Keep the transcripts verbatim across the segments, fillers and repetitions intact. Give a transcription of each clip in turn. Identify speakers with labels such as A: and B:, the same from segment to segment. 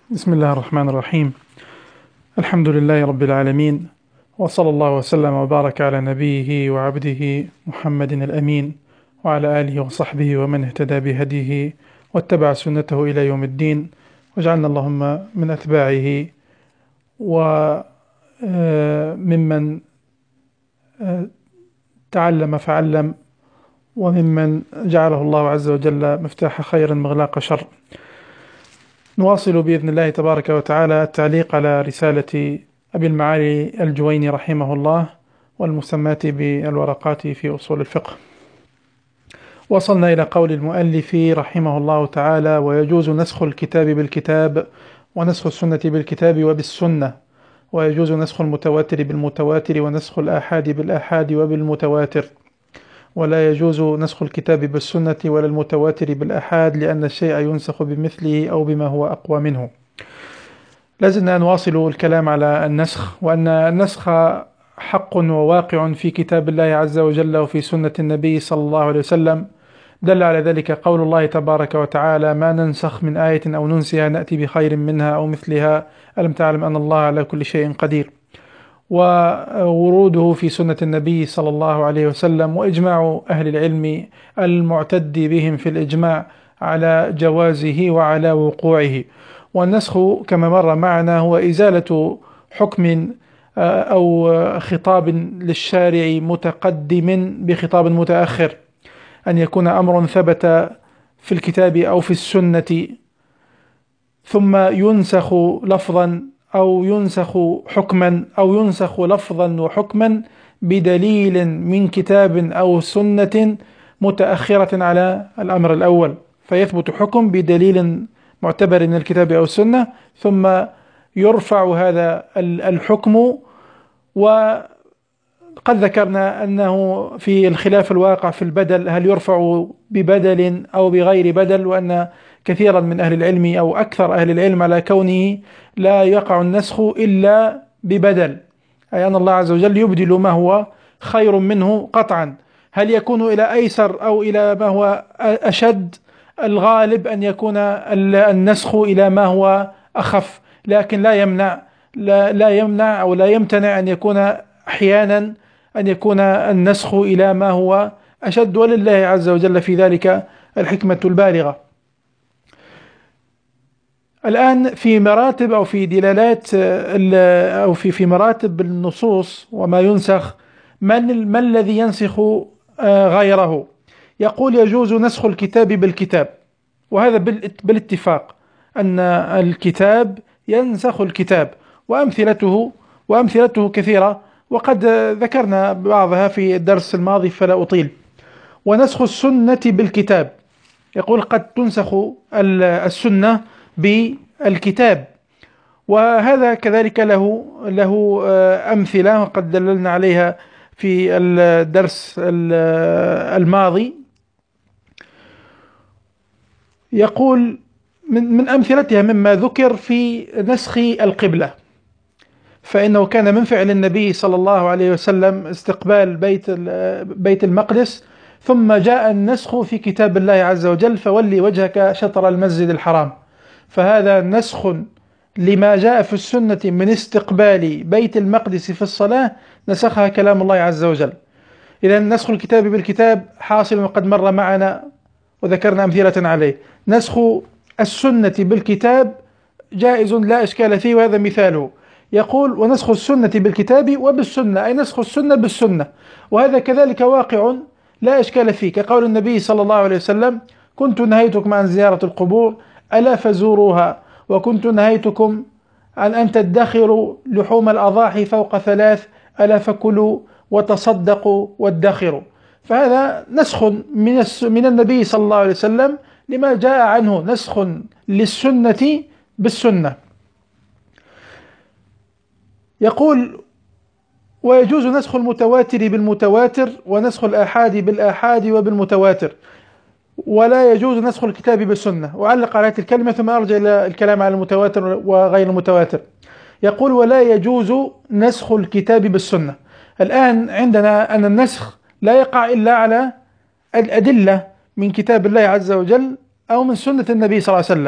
A: بسم الله الرحمن الرحيم. الحمد لله رب العالمين، وصلى الله وسلم وبارك على نبيه وعبده محمد الأمين وعلى آله وصحبه ومن اهتدى بهديه واتبع سنته إلى يوم الدين، واجعلنا اللهم من أتباعه وممن تعلم فعلم، وممن جعله الله عز وجل مفتاح خير مغلاق شر. نواصل بإذن الله تبارك وتعالى التعليق على رسالة أبي المعالي الجويني رحمه الله والمسماة بالورقات في أصول الفقه. وصلنا إلى قول المؤلف رحمه الله تعالى: ويجوز نسخ الكتاب بالكتاب ونسخ السنة بالكتاب وبالسنة، ويجوز نسخ المتواتر بالمتواتر ونسخ الآحاد بالآحاد وبالمتواتر، ولا يجوز نسخ الكتاب بالسنة ولا المتواتر بالآحاد، لأن الشيء ينسخ بمثله أو بما هو أقوى منه. لازلنا نواصل الكلام على النسخ، وأن النسخ حق وواقع في كتاب الله عز وجل وفي سنة النبي صلى الله عليه وسلم. دل على ذلك قول الله تبارك وتعالى: ما ننسخ من آية أو ننسها نأتي بخير منها أو مثلها ألم تعلم أن الله على كل شيء قدير. ووروده في سنة النبي صلى الله عليه وسلم، وإجماع أهل العلم المعتد بهم في الإجماع على جوازه وعلى وقوعه. والنسخ كما مر معنا هو إزالة حكم أو خطاب للشارع متقدم بخطاب متأخر، أن يكون أمر ثبت في الكتاب أو في السنة ثم ينسخ لفظا أو ينسخ حكما أو ينسخ لفظا وحكما بدليل من كتاب أو سنة متأخرة على الأمر الأول، فيثبت حكم بدليل معتبر من الكتاب أو السنة، ثم يرفع هذا الحكم. وقد ذكرنا أنه في الخلاف الواقع في البدل، هل يرفع ببدل أو بغير بدل، وأن كثيرا من أهل العلم أو أكثر أهل العلم على كونه لا يقع النسخ إلا ببدل، أي أن الله عز وجل يبدل ما هو خير منه قطعا. هل يكون إلى أيسر أو إلى ما هو أشد؟ الغالب أن يكون النسخ إلى ما هو أخف، لكن لا يمنع لا, لا يمنع أو لا يمتنع أن يكون أحيانا أن يكون النسخ إلى ما هو أشد، ولله عز وجل في ذلك الحكمة البالغة. الآن في مراتب أو في دلالات أو في في مراتب النصوص وما ينسخ، من ما الذي ينسخ غيره؟ يقول: يجوز نسخ الكتاب بالكتاب، وهذا بالاتفاق أن الكتاب ينسخ الكتاب، وأمثلته وأمثلته كثيرة، وقد ذكرنا بعضها في الدرس الماضي فلا أطيل. ونسخ السنة بالكتاب، يقول قد تنسخ السنة بالكتاب، وهذا كذلك له له أمثلة وقد دللنا عليها في الدرس الماضي. يقول من من أمثلتها مما ذكر في نسخ القبلة، فإنه كان من فعل النبي صلى الله عليه وسلم استقبال بيت بيت المقدس، ثم جاء النسخ في كتاب الله عز وجل: فولي وجهك شطر المسجد الحرام. فهذا نسخ لما جاء في السنة من استقبال بيت المقدس في الصلاة، نسخها كلام الله عز وجل. إذا نسخ الكتاب بالكتاب حاصل، وقد مر معنا وذكرنا أمثلة عليه. نسخ السنة بالكتاب جائز لا إشكال فيه، وهذا مثاله. يقول: ونسخ السنة بالكتاب وبالسنة، أي نسخ السنة بالسنة، وهذا كذلك واقع لا إشكال فيه، كقول النبي صلى الله عليه وسلم: كنت نهيتكم عن زيارة القبور ألا فزوروها، وكنت نهيتكم عن أن تدخروا لحوم الأضاحي فوق ثلاث ألا فكلوا وتصدقوا وادخروا. فهذا نسخ من من النبي صلى الله عليه وسلم لما جاء عنه، نسخ للسنة بالسنة. يقول: ويجوز نسخ المتواتر بالمتواتر ونسخ الآحاد بالآحاد وبالمتواتر، ولا يجوز نسخ الكتاب بالسنة. وعلق على هذه الكلمة ثم أرجع إلى الكلام على المتواتر وغير المتواتر. يقول: ولا يجوز نسخ الكتاب بالسنة. الآن عندنا أن النسخ لا يقع إلا على الأدلة من كتاب الله عز وجل أو من سنة النبي صلى الله عليه وسلم،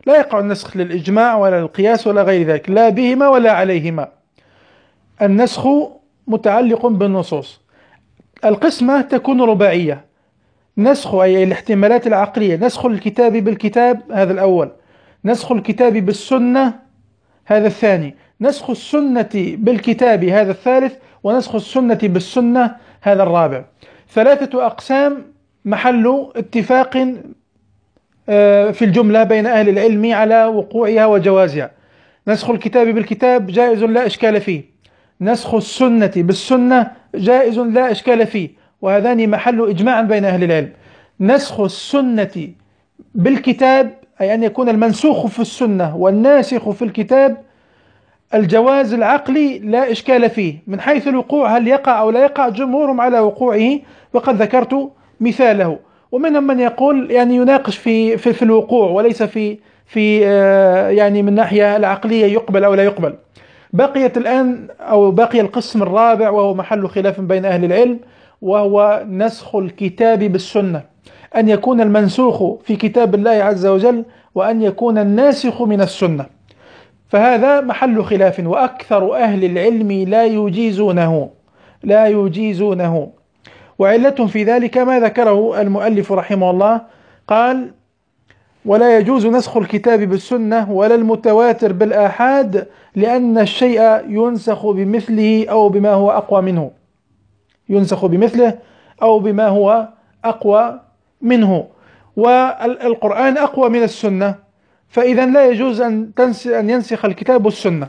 A: لا يقع النسخ للإجماع ولا للقياس ولا غير ذلك، لا بهما ولا عليهما. النسخ متعلق بالنصوص. القسمة تكون رباعية، نسخ أي الاحتمالات العقلية، نسخ الكتاب بالكتاب هذا الأول، نسخ الكتاب بالسنة هذا الثاني، نسخ السنة بالكتاب هذا الثالث، ونسخ السنة بالسنة هذا الرابع. ثلاثة أقسام محل اتفاق في الجملة بين أهل العلم على وقوعها وجوازها. نسخ الكتاب بالكتاب جائز لا إشكال فيه، نسخ السنة بالسنة جائز لا إشكال فيه، وهذان محل إجماع بين أهل العلم. نسخ السنة بالكتاب أي أن يكون المنسوخ في السنة والناسخ في الكتاب الجواز العقلي لا إشكال فيه. من حيث الوقوع هل يقع أو لا يقع، جمهورهم على وقوعه، وقد ذكرت مثاله. ومنهم من يقول يعني يناقش في في, في الوقوع وليس في في آه يعني من ناحية العقلية يقبل أو لا يقبل. بقيت الآن أو بقي القسم الرابع وهو محل خلاف بين أهل العلم، وهو نسخ الكتاب بالسنة، أن يكون المنسوخ في كتاب الله عز وجل وأن يكون الناسخ من السنة، فهذا محل خلاف، وأكثر أهل العلم لا يجيزونه لا يجيزونه وعلة في ذلك ما ذكره المؤلف رحمه الله، قال: ولا يجوز نسخ الكتاب بالسنة ولا المتواتر بالآحاد، لأن الشيء ينسخ بمثله أو بما هو أقوى منه ينسخ بمثله أو بما هو أقوى منه، والقرآن أقوى من السنة، فإذا لا يجوز أن أن ينسخ الكتاب والسنة،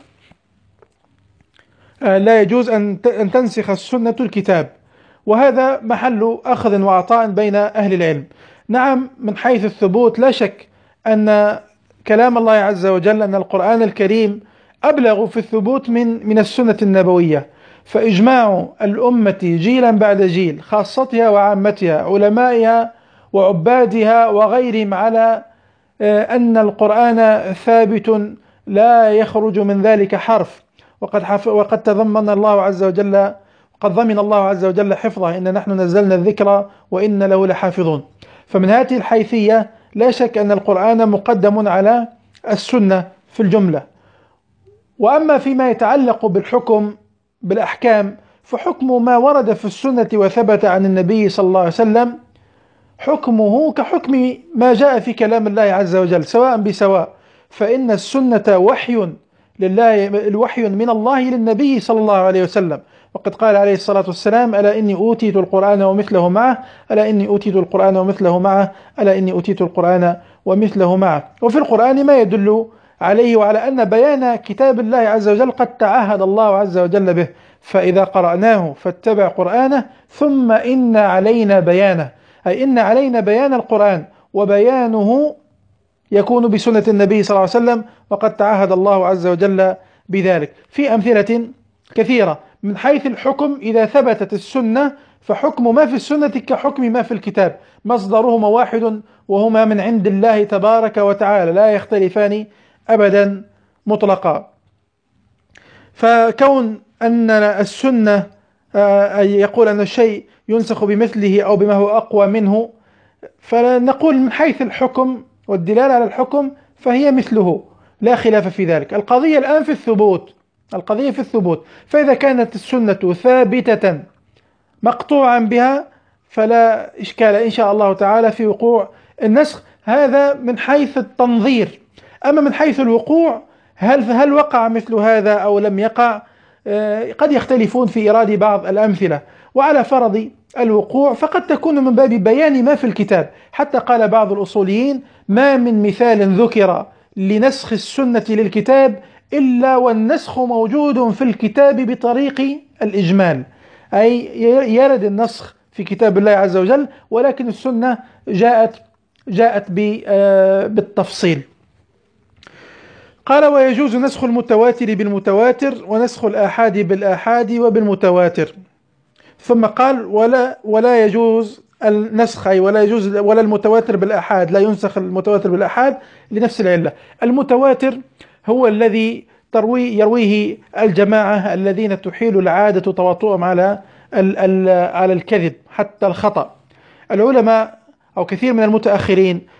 A: لا يجوز أن تنسخ السنة الكتاب، وهذا محل أخذ وعطاء بين أهل العلم. نعم، من حيث الثبوت لا شك أن كلام الله عز وجل، أن القرآن الكريم أبلغ في الثبوت من من السنة النبوية، فإجماع الأمة جيلا بعد جيل، خاصتها وعامتها، علمائها وعبادها وغيرهم، على أن القرآن ثابت لا يخرج من ذلك حرف، وقد وقد تضمن الله عز وجل قد ضمن الله عز وجل حفظه: إن نحن نزلنا الذكر وإن له لحافظون. فمن هذه الحيثية لا شك أن القرآن مقدم على السنة في الجملة. وأما فيما يتعلق بالحكم بالأحكام، فحكم ما ورد في السنة وثبت عن النبي صلى الله عليه وسلم حكمه كحكم ما جاء في كلام الله عز وجل سواء بسواء، فإن السنة وحي لله الوحي من الله للنبي صلى الله عليه وسلم، وقد قال عليه الصلاة والسلام: ألا إني أوتيت القرآن ومثله معه ألا إني أوتيت القرآن ومثله معه ألا إني أوتيت القرآن ومثله معه. وفي القرآن ما يدل عليه وعلى أن بيان كتاب الله عز وجل قد تعهد الله عز وجل به: فإذا قرأناه فاتبع قرآنه ثم إن علينا بيانه، أي إن علينا بيان القرآن، وبيانه يكون بسنة النبي صلى الله عليه وسلم، وقد تعهد الله عز وجل بذلك. في أمثلة كثيرة. من حيث الحكم، إذا ثبتت السنة فحكم ما في السنة كحكم ما في الكتاب، مصدرهما واحد وهما من عند الله تبارك وتعالى، لا يختلفان أبدا مطلقا. فكون أن السنة أي يقول أن الشيء ينسخ بمثله أو بما هو أقوى منه، فنقول من حيث الحكم والدلالة على الحكم فهي مثله، لا خلاف في ذلك. القضية الآن في الثبوت القضية في الثبوت فإذا كانت السنة ثابتة مقطوعا بها فلا إشكال إن شاء الله تعالى في وقوع النسخ، هذا من حيث التنظير. أما من حيث الوقوع، هل هل وقع مثل هذا أو لم يقع، قد يختلفون في إيراد بعض الأمثلة. وعلى فرض الوقوع فقد تكون من باب بيان ما في الكتاب، حتى قال بعض الأصوليين: ما من مثال ذكر لنسخ السنة للكتاب إلا والنسخ موجود في الكتاب بطريق الإجمال، أي يرد النسخ في كتاب الله عز وجل، ولكن السنة جاءت جاءت بالتفصيل. قال: ويجوز نسخ المتواتر بالمتواتر ونسخ الآحاد بالآحاد وبالمتواتر. ثم قال: ولا ولا يجوز النسخ، أي ولا يجوز ولا المتواتر بالآحاد، لا ينسخ المتواتر بالآحاد لنفس العلة. المتواتر هو الذي تروي يرويه الجماعة الذين تحيل العادة تواطؤهم على على الكذب حتى الخطأ. العلماء أو كثير من المتأخرين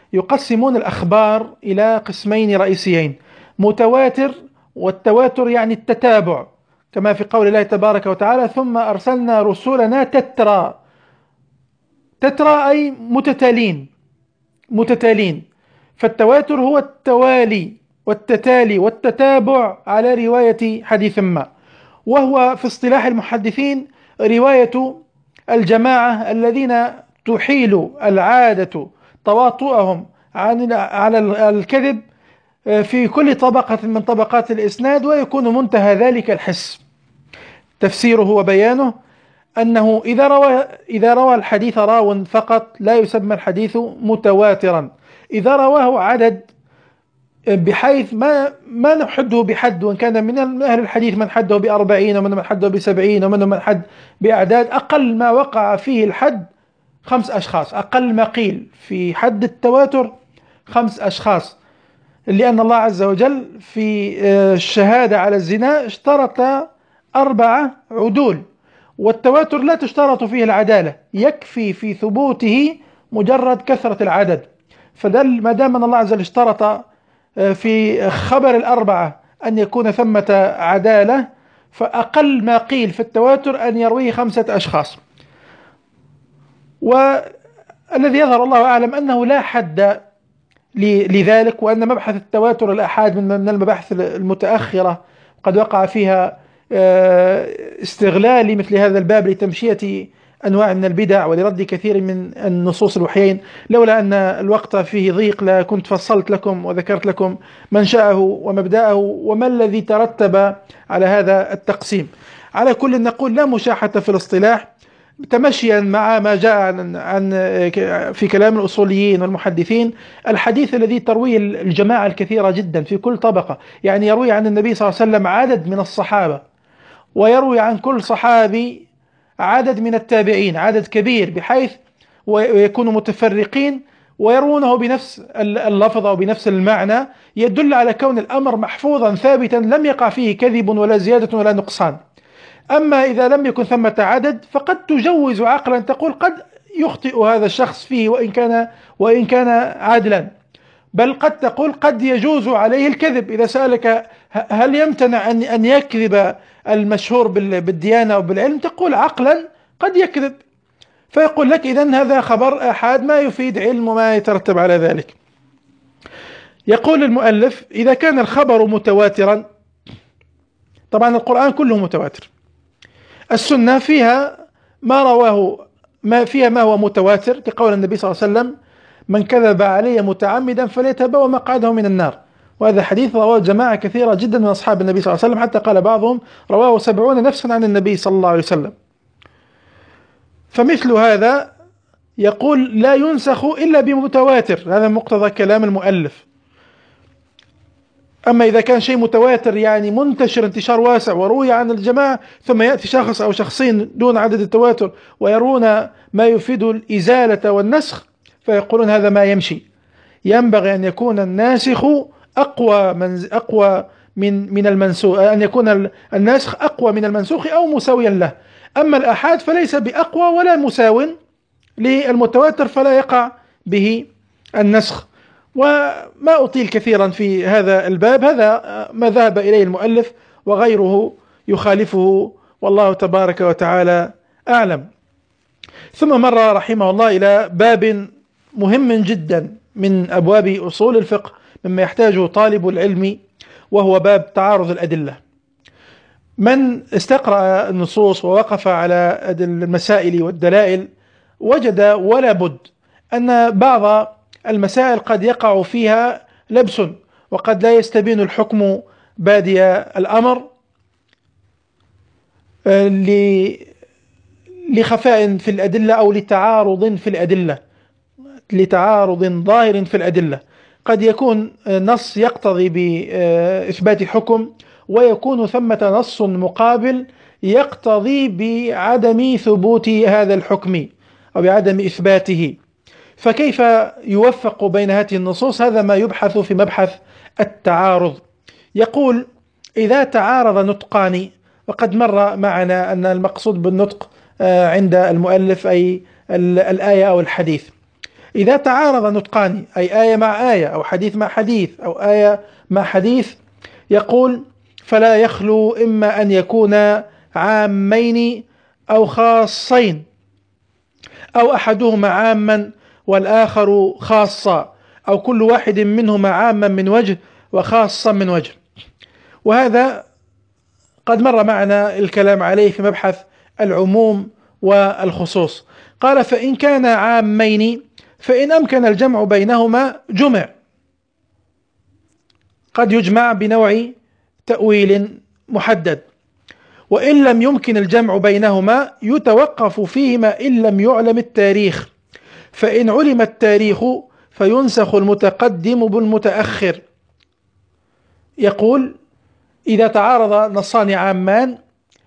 A: يقسمون الأخبار إلى قسمين رئيسيين: متواتر، والتواتر يعني التتابع، كما في قول الله تبارك وتعالى: ثم أرسلنا رسلنا تترى. تترى أي متتالين متتالين. فالتواتر هو التوالي والتتالي والتتابع على رواية حديث ما، وهو في اصطلاح المحدثين رواية الجماعة الذين تحيل العادة تواطؤهم عن على الكذب في كل طبقة من طبقات الإسناد، ويكون منتهى ذلك الحس. تفسيره وبيانه أنه إذا روى إذا روى الحديث راو فقط لا يسمى الحديث متواترا. إذا رواه عدد بحيث ما ما نحده بحد، وإن كان من أهل الحديث من حده بأربعين، ومن من حده بسبعين، ومن من حد بأعداد، أقل ما وقع فيه الحد خمس أشخاص. أقل ما قيل في حد التواتر خمس أشخاص، لأن الله عز وجل في الشهادة على الزنا اشترط أربعة عدول، والتواتر لا تشترط فيه العدالة، يكفي في ثبوته مجرد كثرة العدد. فدل ما دام أن الله عز وجل اشترط في خبر الأربعة أن يكون ثمة عدالة، فأقل ما قيل في التواتر أن يرويه خمسة أشخاص. والذي يظهر الله أعلم أنه لا حد لذلك، وأن مبحث التواتر الآحاد من المباحث المتأخرة قد وقع فيها استغلال مثل هذا الباب لتمشية أنواع من البدع ولرد كثير من النصوص الوحيين. لولا أن الوقت فيه ضيق لكنت فصلت لكم وذكرت لكم منشأه ومبدأه وما الذي ترتب على هذا التقسيم. على كل نقول لا مشاحة في الاصطلاح، تمشيا مع ما جاء عن, عن في كلام الأصوليين والمحدثين. الحديث الذي ترويه الجماعة الكثيرة جدا في كل طبقة، يعني يروي عن النبي صلى الله عليه وسلم عدد من الصحابة، ويروي عن كل صحابي عدد من التابعين، عدد كبير بحيث ويكونوا متفرقين ويرونه بنفس اللفظ أو بنفس المعنى، يدل على كون الأمر محفوظا ثابتا لم يقع فيه كذب ولا زيادة ولا نقصان. أما إذا لم يكن ثمة عدد فقد تجوز عقلا، تقول قد يخطئ هذا الشخص فيه وإن كان وإن كان عادلا، بل قد تقول قد يجوز عليه الكذب. إذا سألك هل يمتنع أن أن يكذب المشهور بالديانة وبالعلم، تقول عقلا قد يكذب، فيقول لك إذن هذا خبر آحاد ما يفيد علم وما يترتب على ذلك. يقول المؤلف: إذا كان الخبر متواترا، طبعا القرآن كله متواتر، السنة فيها ما رواه ما فيها ما هو متواتر، كقول النبي صلى الله عليه وسلم: من كذب علي متعمدا فليتبوأ مقعده من النار. وهذا حديث رواه جماعة كثيرة جدا من أصحاب النبي صلى الله عليه وسلم، حتى قال بعضهم رواه سبعون نفسا عن النبي صلى الله عليه وسلم. فمثل هذا يقول لا ينسخ إلا بمتواتر، هذا مقتضى كلام المؤلف. أما إذا كان شيء متواتر يعني منتشر انتشار واسع وروي عن الجماعة، ثم يأتي شخص أو شخصين دون عدد التواتر ويرون ما يفيد الإزالة والنسخ، فيقولون هذا ما يمشي. ينبغي أن يكون الناسخ أقوى من أقوى من من المنسوخ، أن يكون الناسخ أقوى من المنسوخ أو مساويا له. أما الآحاد فليس بأقوى ولا مساو للمتواتر، فلا يقع به النسخ. وما أطيل كثيرا في هذا الباب، هذا ما ذهب إليه المؤلف وغيره يخالفه، والله تبارك وتعالى أعلم. ثم مر رحمه الله إلى باب مهم جدا من أبواب أصول الفقه مما يحتاجه طالب العلم، وهو باب تعارض الأدلة. من استقرأ النصوص ووقف على المسائل والدلائل وجد ولا بد أن بعض المسائل قد يقع فيها لبس، وقد لا يستبين الحكم بادي الأمر لخفاء في الأدلة أو لتعارض في الأدلة لتعارض ظاهر في الأدلة. قد يكون نص يقتضي بإثبات حكم، ويكون ثمة نص مقابل يقتضي بعدم ثبوت هذا الحكم أو بعدم إثباته، فكيف يوفق بين هذه النصوص؟ هذا ما يبحث في مبحث التعارض. يقول: إذا تعارض نطقان، وقد مر معنا أن المقصود بالنطق عند المؤلف أي الآية أو الحديث. إذا تعارض نطقان، أي آية مع آية أو حديث مع حديث أو آية مع حديث، يقول فلا يخلو إما أن يكون عامين أو خاصين، أو أحدهما عاما والآخر خاصا، أو كل واحد منهما عاما من وجه وخاصا من وجه. وهذا قد مر معنا الكلام عليه في مبحث العموم والخصوص. قال فإن كان عامين فإن أمكن الجمع بينهما جمع، قد يجمع بنوع تأويل محدد. وإن لم يمكن الجمع بينهما يتوقف فيهما إن لم يعلم التاريخ، فإن علم التاريخ فينسخ المتقدم بالمتأخر. يقول إذا تعارض نصان عامان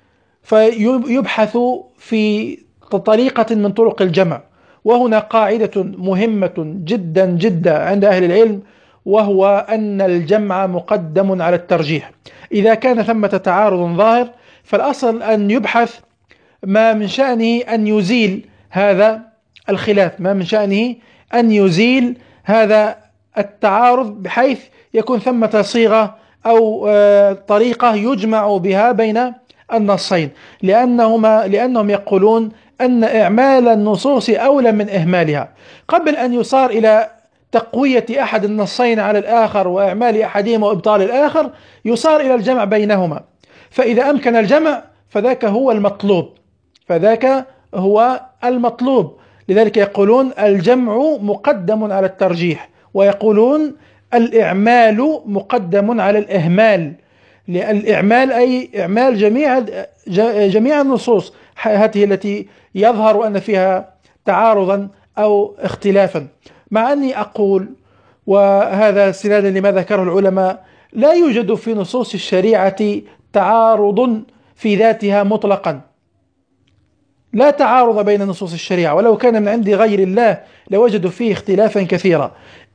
A: فيبحث في طريقة من طرق الجمع. وهنا قاعدة مهمة جدا جدا عند أهل العلم، وهو أن الجمع مقدم على الترجيح. إذا كان ثمة تعارض ظاهر فالأصل أن يبحث ما من شأنه أن يزيل هذا الخلاف، ما من شأنه أن يزيل هذا التعارض، بحيث يكون ثمة صيغة أو طريقة يجمع بها بين النصين، لأنهما لأنهم يقولون أن إعمال النصوص أولى من إهمالها. قبل أن يصار إلى تقوية أحد النصين على الآخر وإعمال أحدهما وإبطال الآخر، يصار إلى الجمع بينهما. فإذا أمكن الجمع فذاك هو المطلوب، فذاك هو المطلوب. لذلك يقولون الجمع مقدم على الترجيح، ويقولون الإعمال مقدم على الإهمال. الإعمال أي إعمال جميع جميع النصوص، هذه التي يظهر أن فيها تعارضا أو اختلافا. مع أني أقول، وهذا استنادا لما ذكره العلماء، لا يوجد في نصوص الشريعة تعارض في ذاتها مطلقا، لا تعارض بين نصوص الشريعة، ولو كان من عند غير الله لوجدوا فيه اختلافا كثيرا.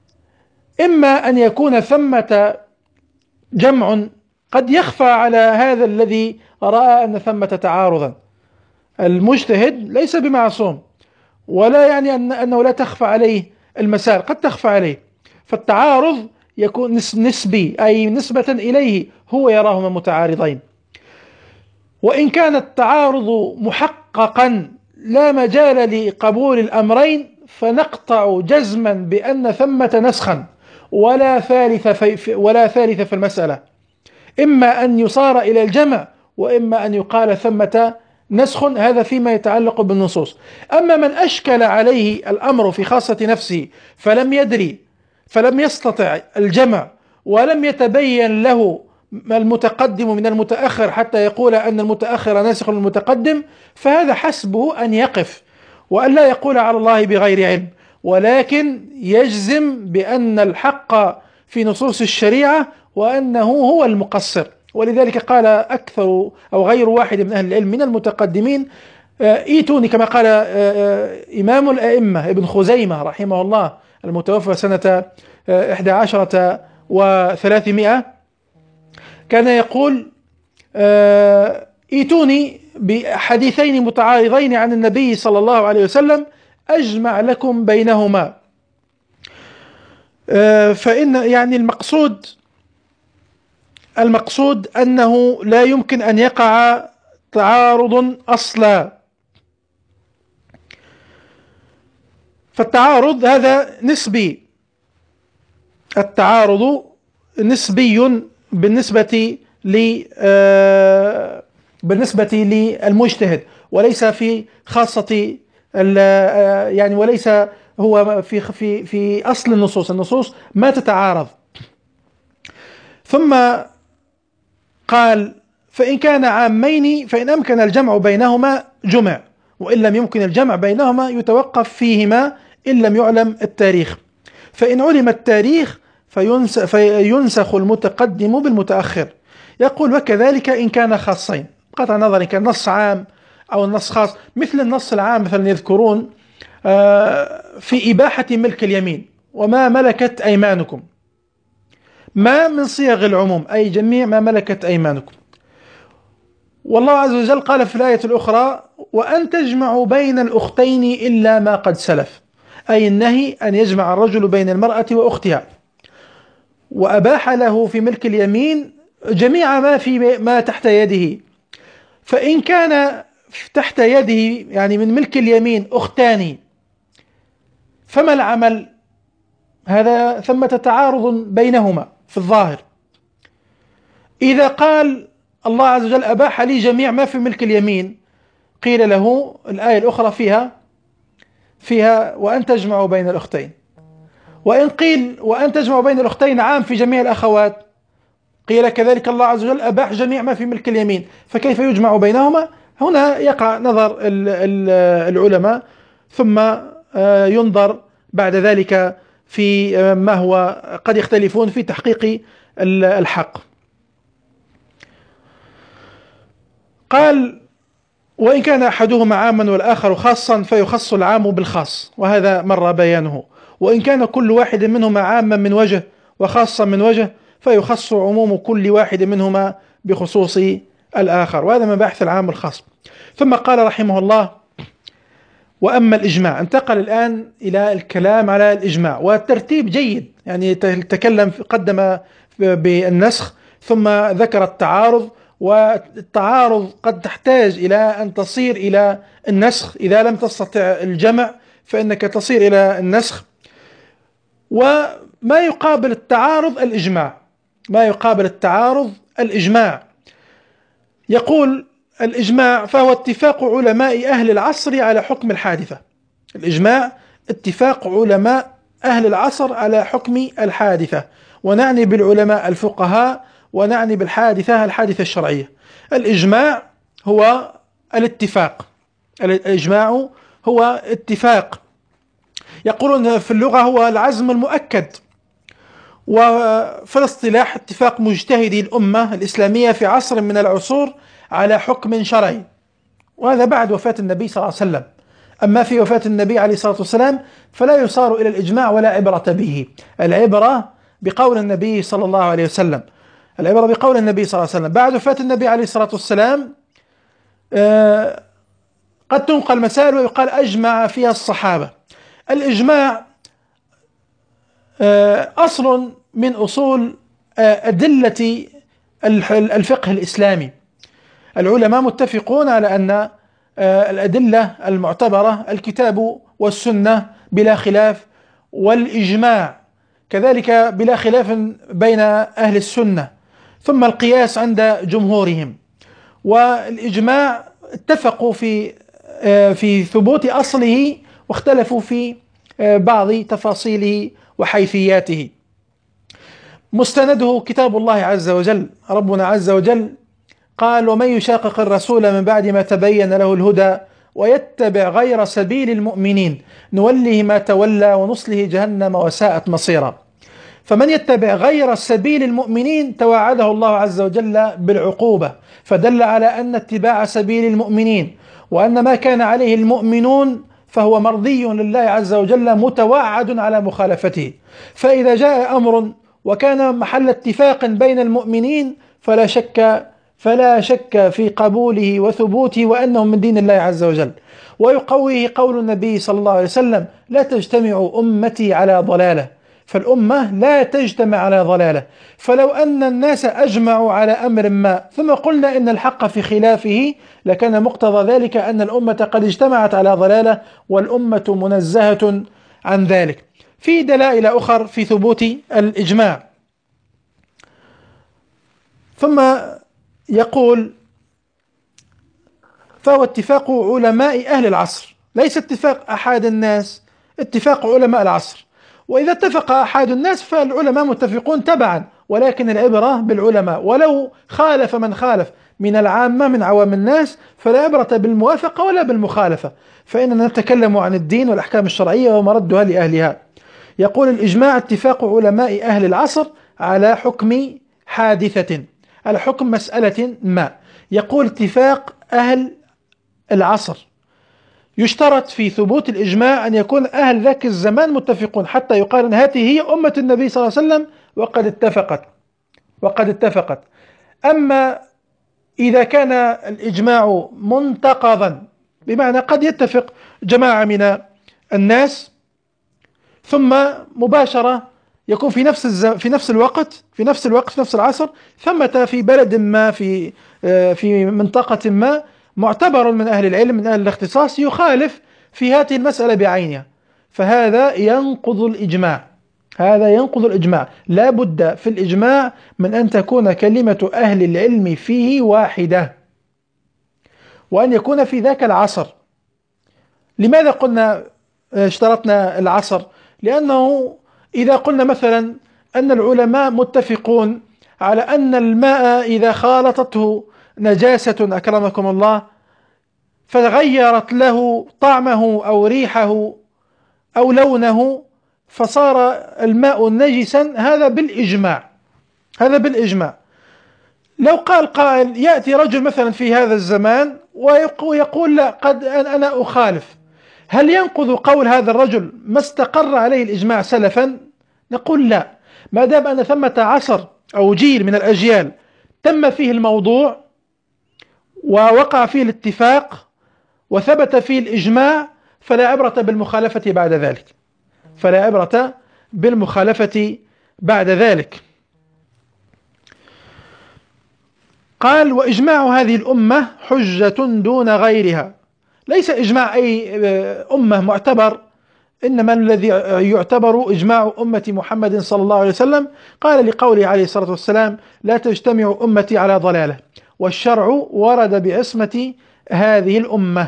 A: إما أن يكون ثمة جمع قد يخفى على هذا الذي رأى أن ثمة تعارضا. المجتهد ليس بمعصوم، ولا يعني أن أنه لا تخفى عليه المسائل، قد تخفى عليه، فالتعارض يكون نسبي، أي نسبة إليه هو يراهما متعارضين. وإن كان التعارض محققا لا مجال لقبول الأمرين فنقطع جزما بأن ثمة نسخا ولا ثالث في ولا ثالث في المسألة، إما أن يصار إلى الجمع وإما أن يقال ثمة نسخ. هذا فيما يتعلق بالنصوص. أما من أشكل عليه الأمر في خاصة نفسه فلم يدري فلم يستطع الجمع ولم يتبين له المتقدم من المتأخر حتى يقول أن المتأخر ناسخ للمتقدم، فهذا حسبه أن يقف وأن لا يقول على الله بغير علم، ولكن يجزم بأن الحق في نصوص الشريعة وأنه هو المقصر. ولذلك قال أكثر أو غير واحد من أهل العلم من المتقدمين: ايتوني، كما قال إمام الأئمة ابن خزيمة رحمه الله المتوفى سنة إحدى عشرة وثلاثمائة، كان يقول: ايتوني بحديثين متعارضين عن النبي صلى الله عليه وسلم أجمع لكم بينهما. فإن يعني المقصود المقصود أنه لا يمكن أن يقع تعارض أصلا. فالتعارض هذا نسبي، التعارض نسبي بالنسبة ل بالنسبة للمجتهد، وليس في خاصة يعني وليس هو في في في أصل النصوص. النصوص ما تتعارض. ثم قال: فإن كان عامين فإن أمكن الجمع بينهما جمع، وإن لم يمكن الجمع بينهما يتوقف فيهما إن لم يعلم التاريخ، فإن علم التاريخ فينسخ المتقدم بالمتأخر. يقول: وكذلك إن كان خاصين، قطع نظر إن كان نص عام أو النص خاص. مثل النص العام مثلا يذكرون في إباحة ملك اليمين: وما ملكت أيمانكم، ما من صيغ العموم، أي جميع ما ملكت أيمانكم. والله عز وجل قال في الآية الأخرى: وأن تجمعوا بين الأختين إلا ما قد سلف، أي النهي أن يجمع الرجل بين المرأة وأختها، وأباح له في ملك اليمين جميع ما في ما تحت يده. فإن كان تحت يده يعني من ملك اليمين أختان، فما العمل؟ هذا ثمة تعارض بينهما في الظاهر. إذا قال الله عز وجل أباح لي جميع ما في ملك اليمين، قيل له الآية الأخرى فيها فيها وأن تجمعوا بين الأختين. وإن قيل وأن تجمعوا بين الأختين عام في جميع الأخوات، قيل كذلك الله عز وجل أباح جميع ما في ملك اليمين، فكيف يجمع بينهما؟ هنا يقع نظر العلماء، ثم ينظر بعد ذلك في ما هو قد يختلفون في تحقيق الحق. قال: وإن كان أحدهما عاما والآخر خاصا فيخص العام بالخاص، وهذا مر بيانه. وإن كان كل واحد منهما عاما من وجه وخاصا من وجه فيخص عموم كل واحد منهما بخصوص الآخر، وهذا من بحث العام والخاص. ثم قال رحمه الله: وأما الإجماع. انتقل الآن إلى الكلام على الإجماع، والترتيب جيد، يعني تكلم قدم بالنسخ ثم ذكر التعارض، والتعارض قد تحتاج إلى أن تصير إلى النسخ، إذا لم تستطع الجمع فإنك تصير إلى النسخ. وما يقابل التعارض الإجماع، ما يقابل التعارض الإجماع. يقول: الإجماع فهو اتفاق علماء أهل العصر على حكم الحادثة. الإجماع اتفاق علماء أهل العصر على حكم الحادثة، ونعني بالعلماء الفقهاء، ونعني بالحادثة الحادثة الشرعية. الإجماع هو الاتفاق، الإجماع هو اتفاق. يقولون في اللغة هو العزم المؤكد، وفي الاصطلاح اتفاق مجتهدي الأمة الإسلامية في عصر من العصور على حكم شرعي، وهذا بعد وفاة النبي صلى الله عليه وسلم. أما في وفاة النبي عليه الصلاة والسلام فلا يصار إلى الإجماع ولا عبرة به، العبرة بقول النبي صلى الله عليه وسلم، العبرة بقول النبي صلى الله عليه وسلم. بعد وفاة النبي عليه الصلاة والسلام آه قد تنقل مسائل ويقال أجمع فيها الصحابة. الإجماع آه أصل من أصول آه أدلة الفقه الإسلامي. العلماء متفقون على أن آه الأدلة المعتبرة الكتاب والسنة بلا خلاف، والإجماع كذلك بلا خلاف بين أهل السنة، ثم القياس عند جمهورهم. والإجماع اتفقوا في في ثبوت أصله، واختلفوا في بعض تفاصيله وحيثياته. مستنده كتاب الله عز وجل. ربنا عز وجل قال: ومن يشاقق الرسول من بعد ما تبين له الهدى ويتبع غير سبيل المؤمنين نوله ما تولى ونصله جهنم وساءت مصيرا. فمن يتبع غير سبيل المؤمنين توعده الله عز وجل بالعقوبة، فدل على أن اتباع سبيل المؤمنين وأن ما كان عليه المؤمنون فهو مرضي لله عز وجل متوعد على مخالفته. فإذا جاء أمر وكان محل اتفاق بين المؤمنين فلا شك فلا شك في قبوله وثبوته وأنه من دين الله عز وجل. ويقويه قول النبي صلى الله عليه وسلم: لا تجتمع أمتي على ضلالة. فالأمة لا تجتمع على ضلالة. فلو أن الناس أجمعوا على أمر ما ثم قلنا إن الحق في خلافه، لكان مقتضى ذلك أن الأمة قد اجتمعت على ضلالة، والأمة منزهة عن ذلك. في دلائل أخرى في ثبوت الإجماع. ثم يقول: فهو اتفاق علماء أهل العصر، ليس اتفاق أحد الناس، اتفاق علماء العصر. وإذا اتفق أحد الناس فالعلماء متفقون تبعا، ولكن العبرة بالعلماء. ولو خالف من خالف من العامة من عوام الناس فلا عبرة بالموافقة ولا بالمخالفة، فإننا نتكلم عن الدين والأحكام الشرعية ومردها لأهلها. يقول: الإجماع اتفاق علماء أهل العصر على حكم حادثة، على حكم مسألة ما. يقول: اتفاق أهل العصر. يشترط في ثبوت الإجماع أن يكون أهل ذاك الزمان متفقون، حتى يقال أن هذه هي أمة النبي صلى الله عليه وسلم وقد اتفقت وقد اتفقت. أما إذا كان الإجماع منتقضا، بمعنى قد يتفق جماعة من الناس ثم مباشرة يكون في نفس الز... في نفس الوقت في نفس الوقت في نفس العصر ثمة في بلد ما في في منطقة ما معتبر من أهل العلم من أهل الاختصاص يخالف في هذه المسألة بعينها، فهذا ينقض الإجماع. هذا ينقض الإجماع. لا بد في الإجماع من أن تكون كلمة أهل العلم فيه واحدة، وأن يكون في ذاك العصر. لماذا قلنا اشترطنا العصر؟ لأنه إذا قلنا مثلا أن العلماء متفقون على أن الماء إذا خالطته نجاسة أكرمكم الله فغيرت له طعمه أو ريحه أو لونه فصار الماء نجسا، هذا بالإجماع. هذا بالإجماع. لو قال قائل، يأتي رجل مثلا في هذا الزمان ويقول لا قد أنا أخالف، هل ينقض قول هذا الرجل ما استقر عليه الإجماع سلفا؟ نقول لا، ما دام أن ثمة عصر أو جيل من الأجيال تم فيه الموضوع ووقع فيه الاتفاق وثبت فيه الإجماع فلا عبرة بالمخالفة بعد ذلك. فلا عبرة بالمخالفة بعد ذلك. قال: وإجماع هذه الأمة حجة دون غيرها. ليس إجماع أي أمة معتبر، إنما الذي يعتبر إجماع أمة محمد صلى الله عليه وسلم. قال لقوله عليه الصلاة والسلام: لا تجتمع أمتي على ضلالة، والشرع ورد بعصمة هذه الأمة.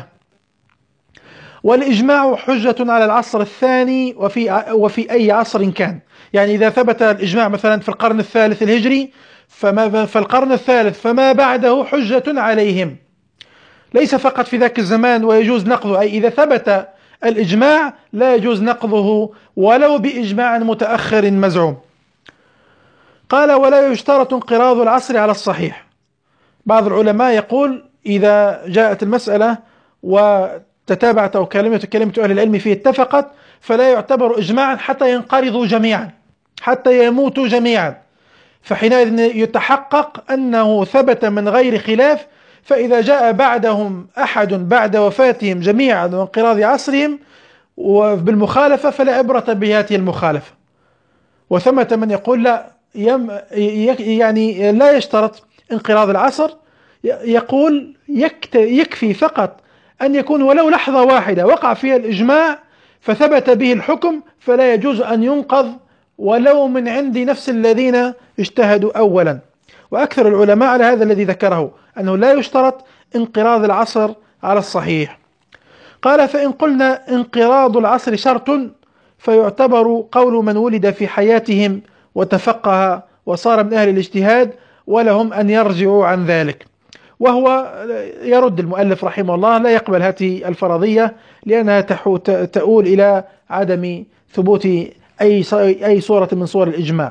A: والإجماع حجة على العصر الثاني وفي وفي أي عصر كان. يعني إذا ثبت الإجماع مثلا في القرن الثالث الهجري فما فالقرن الثالث فما بعده حجة عليهم، ليس فقط في ذاك الزمان ويجوز نقضه، أي إذا ثبت الإجماع لا يجوز نقضه ولو بإجماع متأخر مزعوم. قال: ولا يشترط انقراض العصر على الصحيح. بعض العلماء يقول إذا جاءت المسألة وتتابعت أو كلمة كلمة أهل العلم فيه اتفقت فلا يعتبر إجماعا حتى ينقرضوا جميعا، حتى يموتوا جميعا، فحينئذ يتحقق أنه ثبت من غير خلاف. فإذا جاء بعدهم أحد بعد وفاتهم جميعا وانقراض عصرهم وبالمخالفة فلا عبرة بهذه المخالفة. وثمة من يقول لا، يعني لا يشترط انقراض العصر، يقول يكفي فقط أن يكون ولو لحظة واحدة وقع فيها الإجماع فثبت به الحكم فلا يجوز أن ينقض ولو من عند نفس الذين اجتهدوا أولا. وأكثر العلماء على هذا الذي ذكره، أنه لا يشترط انقراض العصر على الصحيح. قال: فإن قلنا انقراض العصر شرط فيعتبر قول من ولد في حياتهم وتفقه وصار من أهل الاجتهاد ولهم أن يرجعوا عن ذلك. وهو يرد المؤلف رحمه الله لا يقبل هذه الفرضية لأنها تؤول إلى عدم ثبوت أي أي صورة من صور الإجماع.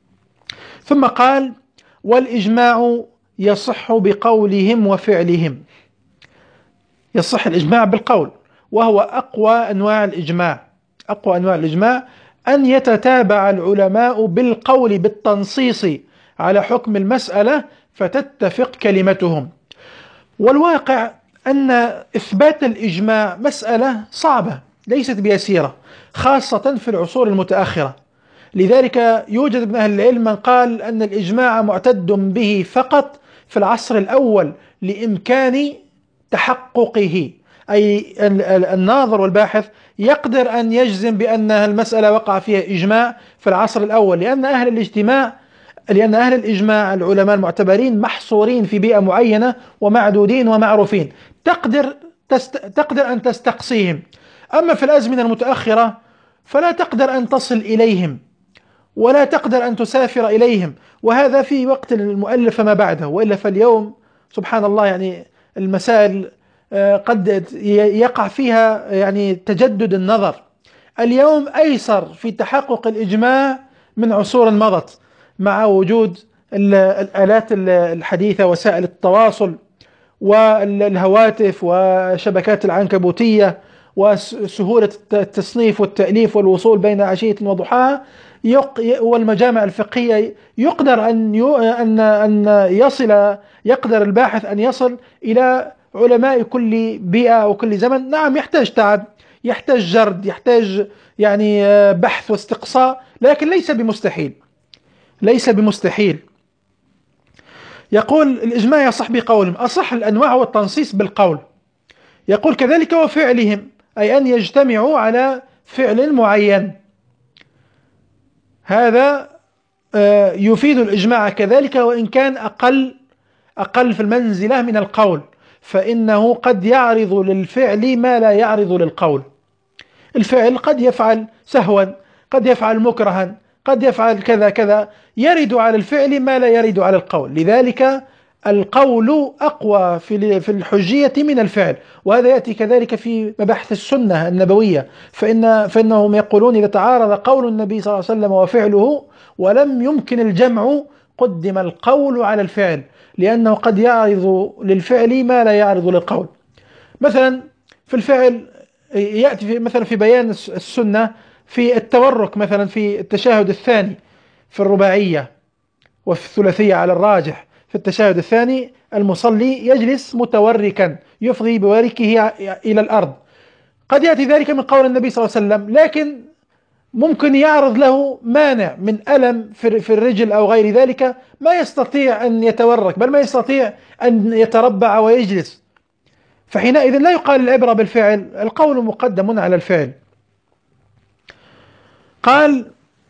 A: ثم قال: والإجماع يصح بقولهم وفعلهم. يصح الإجماع بالقول، وهو أقوى أنواع الإجماع. أقوى أنواع الإجماع أن يتتابع العلماء بالقول بالتنصيص على حكم المسألة فتتفق كلمتهم. والواقع أن إثبات الإجماع مسألة صعبة ليست بيسيرة، خاصة في العصور المتأخرة. لذلك يوجد من أهل العلم من قال أن الإجماع معتد به فقط في العصر الأول لإمكان تحققه، أي الناظر والباحث يقدر أن يجزم بأن المسألة وقع فيها إجماع في العصر الأول، لأن أهل الاجتماع لأن أهل الإجماع العلماء المعتبرين محصورين في بيئة معينة ومعدودين ومعروفين، تقدر تست... تقدر أن تستقصيهم. أما في الأزمنة المتأخرة فلا تقدر أن تصل إليهم ولا تقدر أن تسافر إليهم، وهذا في وقت المؤلف ما بعده. وإلا فاليوم سبحان الله يعني المسائل قد يقع فيها يعني تجدد النظر. اليوم أيسر في تحقق الإجماع من عصور مضت، مع وجود الآلات الحديثة وسائل التواصل والهواتف وشبكات العنكبوتية وسهولة التصنيف والتأليف والوصول بين عشية وضحاها، والمجامع الفقهية يقدر أن أن أن يصل يقدر الباحث أن يصل إلى علماء كل بيئة وكل زمن. نعم يحتاج تعب، يحتاج جرد، يحتاج يعني بحث واستقصاء، لكن ليس بمستحيل، ليس بمستحيل. يقول الإجماع يصح بقولهم، أصح الأنواع هو التنصيص بالقول. يقول كذلك وفعلهم، أي أن يجتمعوا على فعل معين، هذا يفيد الإجماع كذلك، وإن كان أقل أقل في المنزلة من القول، فإنه قد يعرض للفعل ما لا يعرض للقول. الفعل قد يفعل سهوا، قد يفعل مكرها، قد يفعل كذا كذا، يرد على الفعل ما لا يرد على القول، لذلك القول أقوى في الحجية من الفعل. وهذا يأتي كذلك في مباحث السنة النبوية، فإن فإنهم يقولون إذا تعارض قول النبي صلى الله عليه وسلم وفعله ولم يمكن الجمع قدم القول على الفعل، لأنه قد يعرض للفعل ما لا يعرض للقول. مثلا في الفعل يأتي في مثلا في بيان السنة في التورك، مثلا في التشهد الثاني في الرباعية وفي الثلاثية على الراجح. في التشهد الثاني المصلي يجلس متوركا يفضي بوركه إلى الأرض، قد يأتي ذلك من قول النبي صلى الله عليه وسلم، لكن ممكن يعرض له مانع من ألم في الرجل أو غير ذلك، ما يستطيع أن يتورك، بل ما يستطيع أن يتربع ويجلس، فحينئذ لا يقال العبرة بالفعل، القول مقدم على الفعل. قال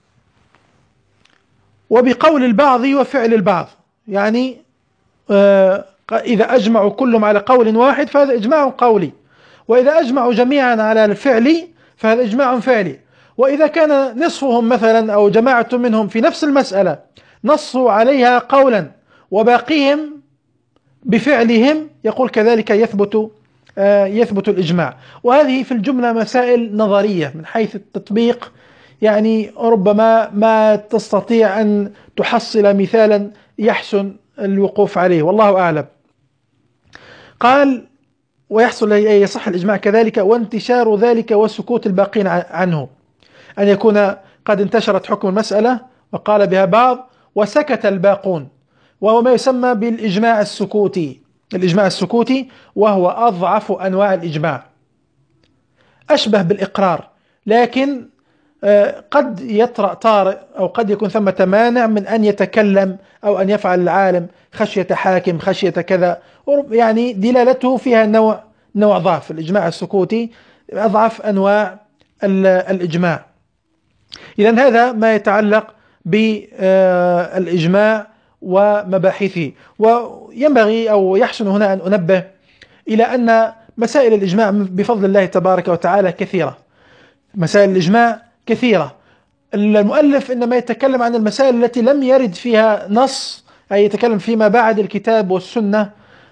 A: وبقول البعض وفعل البعض، يعني آه إذا أجمعوا كلهم على قول واحد فهذا إجماع قولي، وإذا أجمعوا جميعا على الفعل فهذا إجماع فعلي. وإذا كان نصفهم مثلا أو جماعة منهم في نفس المسألة نصوا عليها قولا وباقيهم بفعلهم، يقول كذلك يثبت آه يثبت الإجماع. وهذه في الجملة مسائل نظرية من حيث التطبيق، يعني ربما ما تستطيع أن تحصل مثالا يحسن الوقوف عليه، والله أعلم. قال ويحصل أي يصح الإجماع كذلك وانتشار ذلك والسكوت الباقين عنه، أن يكون قد انتشرت حكم المسألة وقال بها بعض وسكت الباقون، وهو ما يسمى بالإجماع السكوتي. الإجماع السكوتي وهو أضعف أنواع الإجماع، أشبه بالإقرار، لكن قد يطرأ طارئ أو قد يكون ثمة مانع من أن يتكلم أو أن يفعل العالم خشية حاكم خشية كذا، يعني دلالته فيها نوع نوع ضعف. الإجماع السكوتي أضعف أنواع الإجماع. إذن هذا ما يتعلق بالإجماع ومباحثه. وينبغي أو يحسن هنا أن أنبه إلى أن مسائل الإجماع بفضل الله تبارك وتعالى كثيرة، مسائل الإجماع كثيرة. المؤلف إنما يتكلم عن المسائل التي لم يرد فيها نص، أي يتكلم فيما بعد الكتاب والسنة،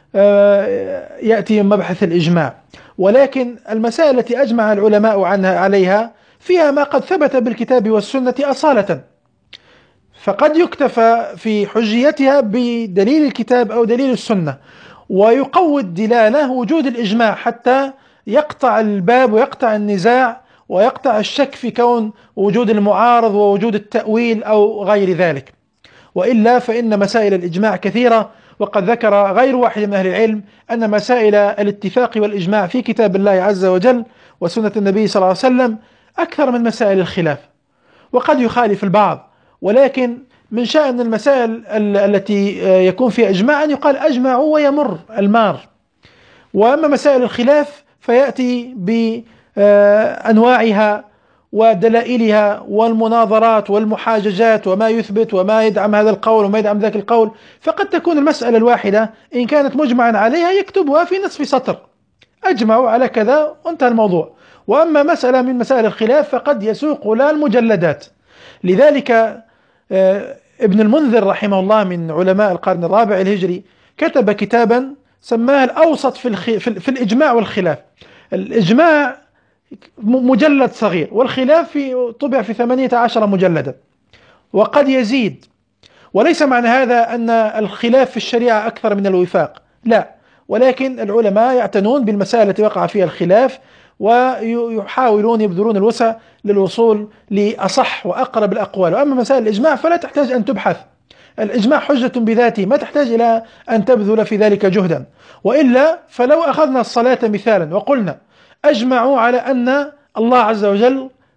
A: يأتي مبحث الإجماع. ولكن المسائل التي أجمع العلماء عنها عليها فيها ما قد ثبت بالكتاب والسنة أصالة، فقد يكتفى في حجيتها بدليل الكتاب أو دليل السنة، ويقوي الدلالة وجود الإجماع حتى يقطع الباب ويقطع النزاع ويقطع الشك في كون وجود المعارض ووجود التأويل أو غير ذلك. وإلا فإن مسائل الإجماع كثيرة، وقد ذكر غير واحد من أهل العلم أن مسائل الاتفاق والإجماع في كتاب الله عز وجل وسنة النبي صلى الله عليه وسلم أكثر من مسائل الخلاف، وقد يخالف البعض، ولكن من شأن المسائل التي يكون فيها إجماع أن يقال أجمعوا ويمر المار. وأما مسائل الخلاف فيأتي بأنواعها ودلائلها والمناظرات والمحاججات وما يثبت وما يدعم هذا القول وما يدعم ذاك القول، فقد تكون المسألة الواحدة إن كانت مجمعا عليها يكتبها في نصف سطر، أجمعوا على كذا وانتهى الموضوع. وأما مسألة من مسائل الخلاف فقد يسوق لها المجلدات. لذلك ابن المنذر رحمه الله من علماء القرن الرابع الهجري كتب كتابا سماه الأوسط في, الخ... في الإجماع والخلاف. الإجماع مجلد صغير، والخلاف في طبع في ثمانية عشر مجلدا وقد يزيد. وليس معنى هذا أن الخلاف في الشريعة أكثر من الوفاق، لا، ولكن العلماء يعتنون بالمسائل التي وقع فيها الخلاف ويحاولون يبذلون الوسع للوصول لأصح وأقرب الأقوال. وأما مسائل الإجماع فلا تحتاج أن تبحث، الإجماع حجة بذاته، ما تحتاج إلى أن تبذل في ذلك جهدا. وإلا فلو أخذنا الصلاة مثالا وقلنا أجمعوا على أن الله عز وجل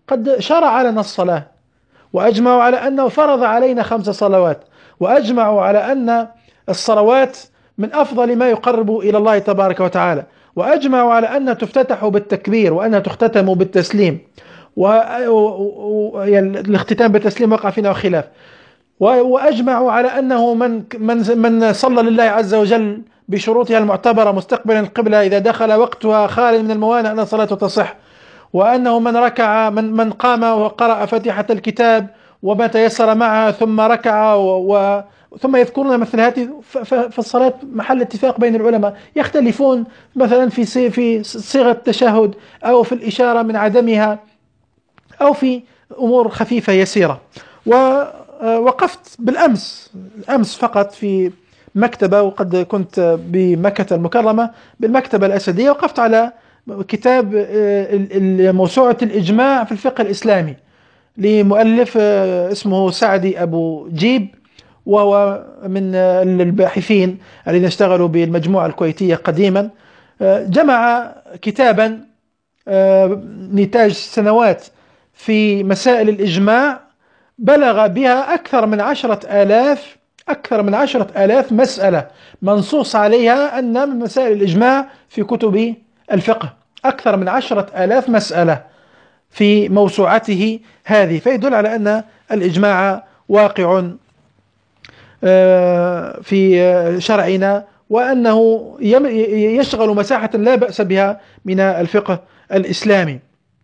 A: قد شرع لنا الصلاة، وأجمعوا على أنه فرض علينا خمس صلوات، وأجمعوا على أن الصلوات من أفضل ما يقرب إلى الله تبارك وتعالى، وأجمعوا على أنها تفتتح بالتكبير وأنها تختتم بالتسليم، والاختتام بالتسليم وقع فينا خلاف. وأجمعوا على أنه من من من صلى لله عز وجل بشروطها المعتبرة مستقبلا القبلة إذا دخل وقتها خال من الموانع أن صلاته تصح، وأنه من ركع من من قام وقرأ فاتحة الكتاب وما تيسر معها ثم ركع و, و ثم يذكرون مثل هذه، فالصلاة محل اتفاق بين العلماء، يختلفون مثلا في في صيغة التشهد أو في الإشارة من عدمها أو في أمور خفيفة يسيرة. ووقفت بالأمس أمس فقط في مكتبة، وقد كنت بمكة المكرمة بالمكتبة الأسدية، وقفت على كتاب موسوعة الإجماع في الفقه الإسلامي لمؤلف اسمه سعدي أبو جيب، وهو من الباحثين الذين اشتغلوا بالمجموعة الكويتية قديما. جمع كتابا نتاج سنوات في مسائل الإجماع بلغ بها أكثر من عشرة آلاف أكثر من عشرة آلاف مسألة منصوص عليها أن من مسائل الإجماع في كتب الفقه، أكثر من عشرة آلاف مسألة في موسوعته هذه، فيدل على أن الإجماع واقع في شرعنا، وأنه يشغل مساحة لا بأس بها من الفقه الإسلامي.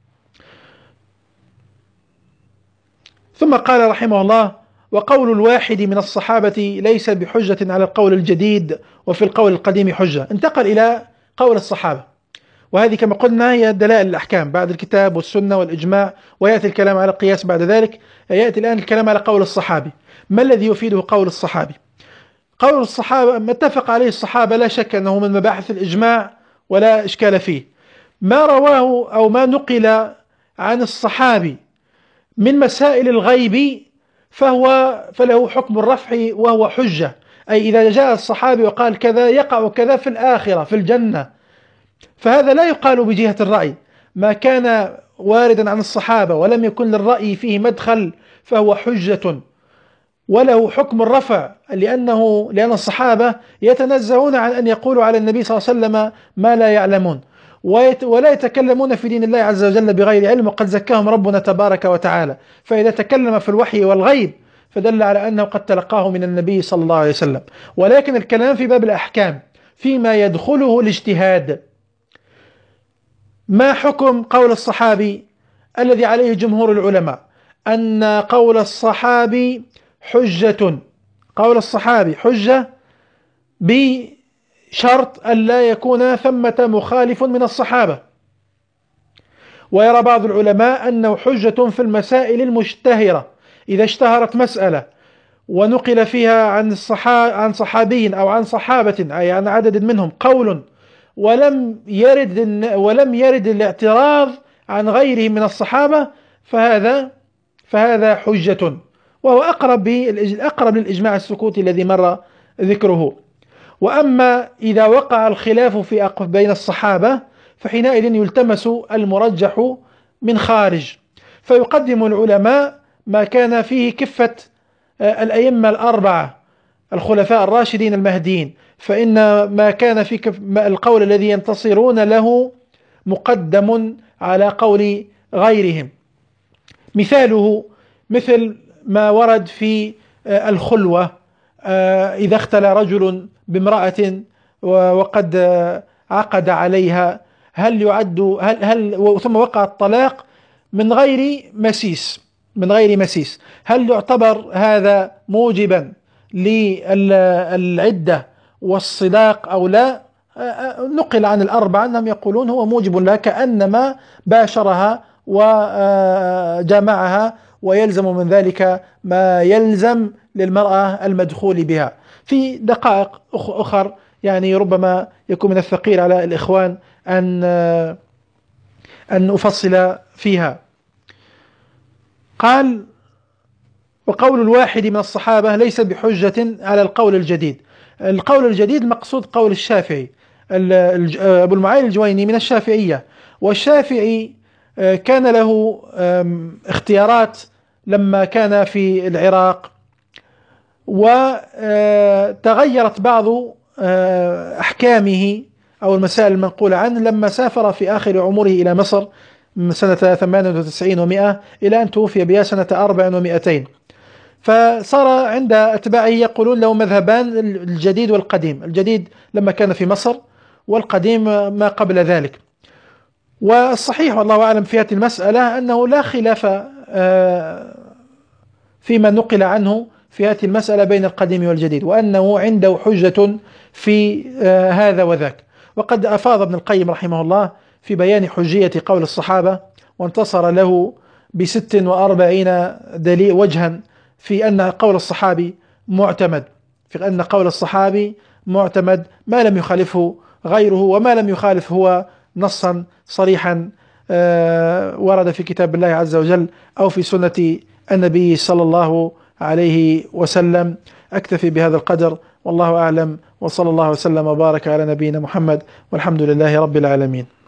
A: ثم قال رحمه الله: وقول الواحد من الصحابة ليس بحجة على القول الجديد، وفي القول القديم حجة. انتقل إلى قول الصحابة، وهذه كما قلنا هي دلائل الأحكام بعد الكتاب والسنة والإجماع، ويأتي الكلام على القياس بعد ذلك. يأتي الآن الكلام على قول الصحابي. ما الذي يفيده قول الصحابي؟ قول الصحابة ما اتفق عليه الصحابة لا شك أنه من مباحث الإجماع ولا إشكال فيه. ما رواه أو ما نقل عن الصحابي من مسائل الغيب فهو فله حكم الرفع وهو حجة، أي إذا جاء الصحابي وقال كذا يقع كذا في الآخرة في الجنة، فهذا لا يقال بجهة الرأي. ما كان واردا عن الصحابة ولم يكن للرأي فيه مدخل فهو حجة وله حكم الرفع، لأنه لأن الصحابة يتنزهون عن أن يقولوا على النبي صلى الله عليه وسلم ما لا يعلمون، ولا يتكلمون في دين الله عز وجل بغير علم، وقد زكاهم ربنا تبارك وتعالى. فإذا تكلم في الوحي والغيب فدل على أنه قد تلقاه من النبي صلى الله عليه وسلم. ولكن الكلام في باب الأحكام فيما يدخله الاجتهاد. ما حكم قول الصحابي الذي عليه جمهور العلماء؟ أن قول الصحابي حجة، قول الصحابي حجة بشرط أن لا يكون ثمة مخالف من الصحابة. ويرى بعض العلماء أنه حجة في المسائل المشتهرة، إذا اشتهرت مسألة ونقل فيها عن الصحا عن صحابي أو عن صحابة أي عن عدد منهم قول ولم يرد ولم يرد الاعتراض عن غيرهم من الصحابة، فهذا فهذا حجة، وهو أقرب أقرب للإجماع السكوتي الذي مر ذكره. وأما إذا وقع الخلاف في بين الصحابة فحينئذ يلتمس المرجح من خارج، فيقدم العلماء ما كان فيه كفة الأئمة الأربعة الخلفاء الراشدين المهديين، فإن ما كان في القول الذي ينتصرون له مقدم على قول غيرهم. مثاله مثل ما ورد في الخلوة، إذا اختلى رجل بامرأة وقد عقد عليها هل يعد هل هل ثم وقع الطلاق من غير مسيس من غير مسيس هل يعتبر هذا موجبا للعدة والصداق أو لا؟ نقل عن الأربعة أنهم يقولون هو موجب لها كأنما باشرها وجامعها، ويلزم من ذلك ما يلزم للمرأة المدخول بها. في دقائق أخر يعني ربما يكون من الثقيل على الإخوان أن أن أفصل فيها. قال: وقول الواحد من الصحابة ليس بحجة على القول الجديد. القول الجديد مقصود قول الشافعي، أبو المعالي الجويني من الشافعية، والشافعي كان له اختيارات لما كان في العراق، وتغيرت بعض أحكامه أو المسائل المنقولة عنه لما سافر في آخر عمره إلى مصر من سنة ثمانية وتسعين ومئة إلى أن توفي بها سنة أربع ومئتين. فصار عند أتباعه يقولون له مذهبان، الجديد والقديم. الجديد لما كان في مصر، والقديم ما قبل ذلك. والصحيح والله أعلم في هذه المسألة أنه لا خلاف فيما نقل عنه في هذه المسألة بين القديم والجديد، وأنه عنده حجة في هذا وذاك. وقد أفاض ابن القيم رحمه الله في بيان حجية قول الصحابة، وانتصر له بست وأربعين دليل وجها في أن قول الصحابي معتمد، في أن قول الصحابي معتمد ما لم يخالفه غيره، وما لم يخالف هو نصا صريحا ورد في كتاب الله عز وجل أو في سنة النبي صلى الله عليه وسلم. أكتفي بهذا القدر، والله أعلم، وصلى الله وسلم وبارك على نبينا محمد، والحمد لله رب العالمين.